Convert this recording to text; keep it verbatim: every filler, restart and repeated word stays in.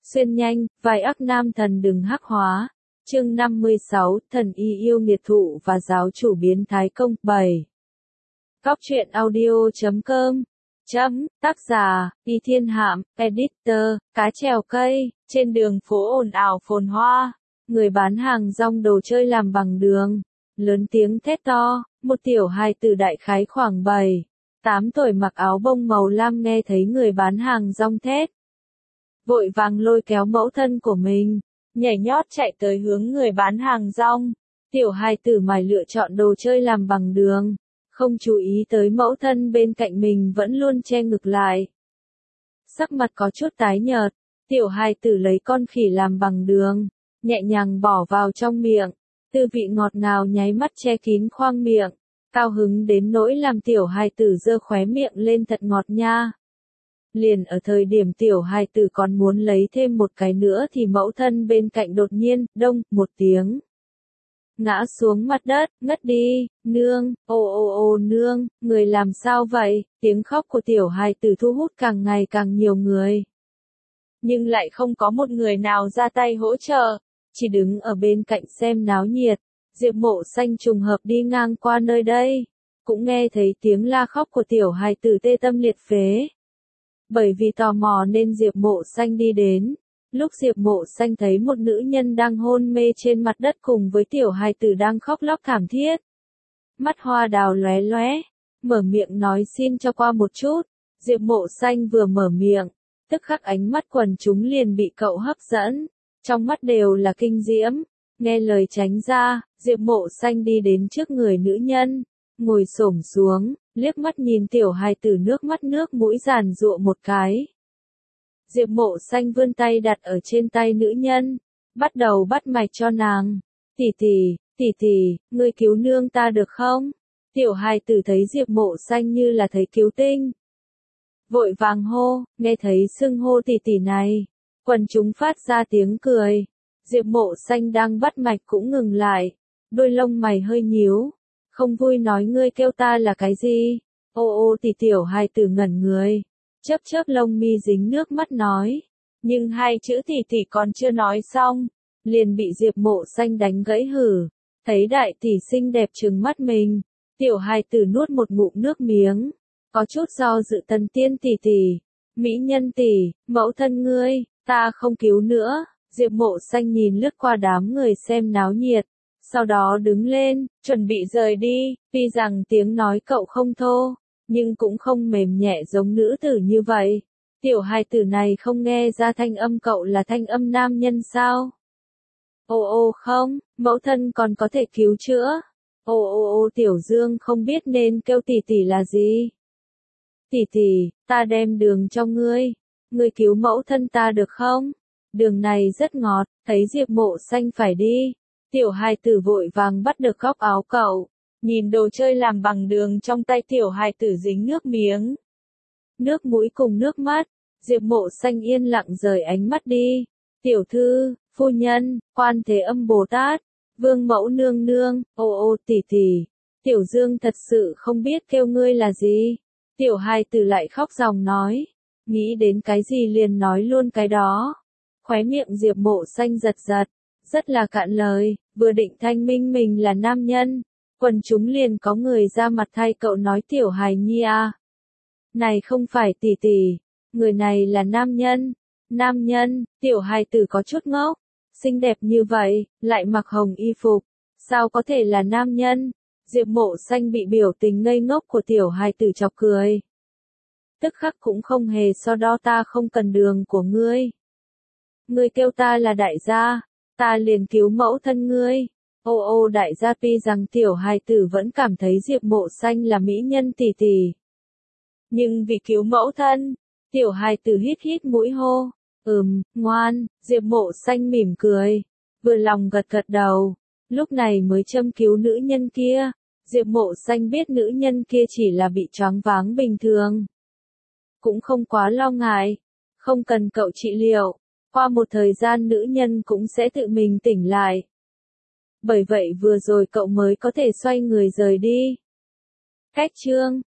Xuyên nhanh, vai ác nam thần đừng hắc hóa. Chương năm mươi sáu, thần y yêu nghiệt thụ và giáo chủ biến thái công. bảy. Góc truyện audio chấm com. Chấm, tác giả, Y Thiên Hạm, editor, cá trèo cây, trên đường phố ồn ào phồn hoa. Người bán hàng rong đồ chơi làm bằng đường. Lớn tiếng thét to, một tiểu hài tử đại khái khoảng bảy, tám tuổi mặc áo bông màu lam nghe thấy người bán hàng rong thét. Vội vàng lôi kéo mẫu thân của mình, nhảy nhót chạy tới hướng người bán hàng rong. Tiểu hài tử mải lựa chọn đồ chơi làm bằng đường, không chú ý tới mẫu thân bên cạnh mình vẫn luôn che ngực lại. Sắc mặt có chút tái nhợt, tiểu hài tử lấy con khỉ làm bằng đường, nhẹ nhàng bỏ vào trong miệng, tư vị ngọt ngào nháy mắt che kín khoang miệng, cao hứng đến nỗi làm tiểu hài tử giơ khóe miệng lên thật ngọt nha. Liền ở thời điểm tiểu hài tử còn muốn lấy thêm một cái nữa thì mẫu thân bên cạnh đột nhiên, đông, một tiếng. Ngã xuống mặt đất, ngất đi, nương, ô ô ô nương, người làm sao vậy? Tiếng khóc của tiểu hài tử thu hút càng ngày càng nhiều người. Nhưng lại không có một người nào ra tay hỗ trợ, chỉ đứng ở bên cạnh xem náo nhiệt. Diệp Mộ Xanh trùng hợp đi ngang qua nơi đây, cũng nghe thấy tiếng la khóc của tiểu hài tử tê tâm liệt phế. Bởi vì tò mò nên Diệp Mộ Xanh đi đến. Lúc Diệp Mộ Xanh thấy một nữ nhân đang hôn mê trên mặt đất cùng với tiểu hài tử đang khóc lóc thảm thiết. Mắt hoa đào lóe lóe, mở miệng nói xin cho qua một chút. Diệp Mộ Xanh vừa mở miệng, tức khắc ánh mắt quần chúng liền bị cậu hấp dẫn. Trong mắt đều là kinh diễm. Nghe lời tránh ra, Diệp Mộ Xanh đi đến trước người nữ nhân, ngồi xổm xuống, liếc mắt nhìn tiểu hài tử nước mắt nước mũi giàn giụa một cái. Diệp Mộ Xanh vươn tay đặt ở trên tay nữ nhân, bắt đầu bắt mạch cho nàng. Tỷ tỷ, tỷ tỷ, ngươi cứu nương ta được không? Tiểu hài tử thấy Diệp Mộ Xanh như là thấy cứu tinh. Vội vàng hô, nghe thấy xưng hô tỷ tỷ này, quần chúng phát ra tiếng cười. Diệp Mộ Xanh đang bắt mạch cũng ngừng lại, đôi lông mày hơi nhíu, không vui nói ngươi kêu ta là cái gì? Ô ô tỷ tiểu hài tử ngẩn người, chớp chớp lông mi dính nước mắt nói, nhưng hai chữ tỷ tỷ còn chưa nói xong, liền bị Diệp Mộ Xanh đánh gãy hử. Thấy đại tỷ xinh đẹp trừng mắt mình, tiểu hài tử nuốt một ngụm nước miếng, có chút do dự Tần Tiên tỷ tỷ, mỹ nhân tỷ, mẫu thân ngươi, ta không cứu nữa. Diệp Mộ Xanh nhìn lướt qua đám người xem náo nhiệt, sau đó đứng lên, chuẩn bị rời đi, tuy rằng tiếng nói cậu không thô, nhưng cũng không mềm nhẹ giống nữ tử như vậy. Tiểu hài tử này không nghe ra thanh âm cậu là thanh âm nam nhân sao? Ô ô không, mẫu thân còn có thể cứu chữa. Ô ô ô Tiểu Dương không biết nên kêu tỷ tỷ là gì. Tỷ tỷ, ta đem đường cho ngươi, ngươi cứu mẫu thân ta được không? Đường này rất ngọt, thấy Diệp Mộ Xanh phải đi. Tiểu hài tử vội vàng bắt được góc áo cậu, nhìn đồ chơi làm bằng đường trong tay tiểu hài tử dính nước miếng, nước mũi cùng nước mắt. Diệp Mộ Xanh yên lặng rời ánh mắt đi. Tiểu thư, phu nhân, Quan Thế Âm Bồ Tát, Vương Mẫu nương nương, ô ô tỷ tỷ, Tiểu Dương thật sự không biết kêu ngươi là gì. Tiểu hài tử lại khóc ròng nói, nghĩ đến cái gì liền nói luôn cái đó. Khóe miệng Diệp Mộ Xanh giật giật, rất là cạn lời, vừa định thanh minh mình là nam nhân, quần chúng liền có người ra mặt thay cậu nói tiểu hài nhi à. Này không phải tỷ tỷ, người này là nam nhân. Nam nhân, tiểu hài tử có chút ngốc, xinh đẹp như vậy, lại mặc hồng y phục, sao có thể là nam nhân? Diệp Mộ Xanh bị biểu tình ngây ngốc của tiểu hài tử chọc cười. Tức khắc cũng không hề so đo ta không cần đường của ngươi. Ngươi kêu ta là đại gia, ta liền cứu mẫu thân ngươi. Ô ô đại gia tuy rằng tiểu hài tử vẫn cảm thấy Diệp Mộ Xanh là mỹ nhân tỷ tỷ. Nhưng vì cứu mẫu thân, tiểu hài tử hít hít mũi hô, ừm, ngoan. Diệp Mộ Xanh mỉm cười, vừa lòng gật gật đầu, lúc này mới châm cứu nữ nhân kia. Diệp Mộ Xanh biết nữ nhân kia chỉ là bị choáng váng bình thường, cũng không quá lo ngại, không cần cậu trị liệu. Qua một thời gian nữ nhân cũng sẽ tự mình tỉnh lại. Bởi vậy vừa rồi cậu mới có thể xoay người rời đi. Cách chương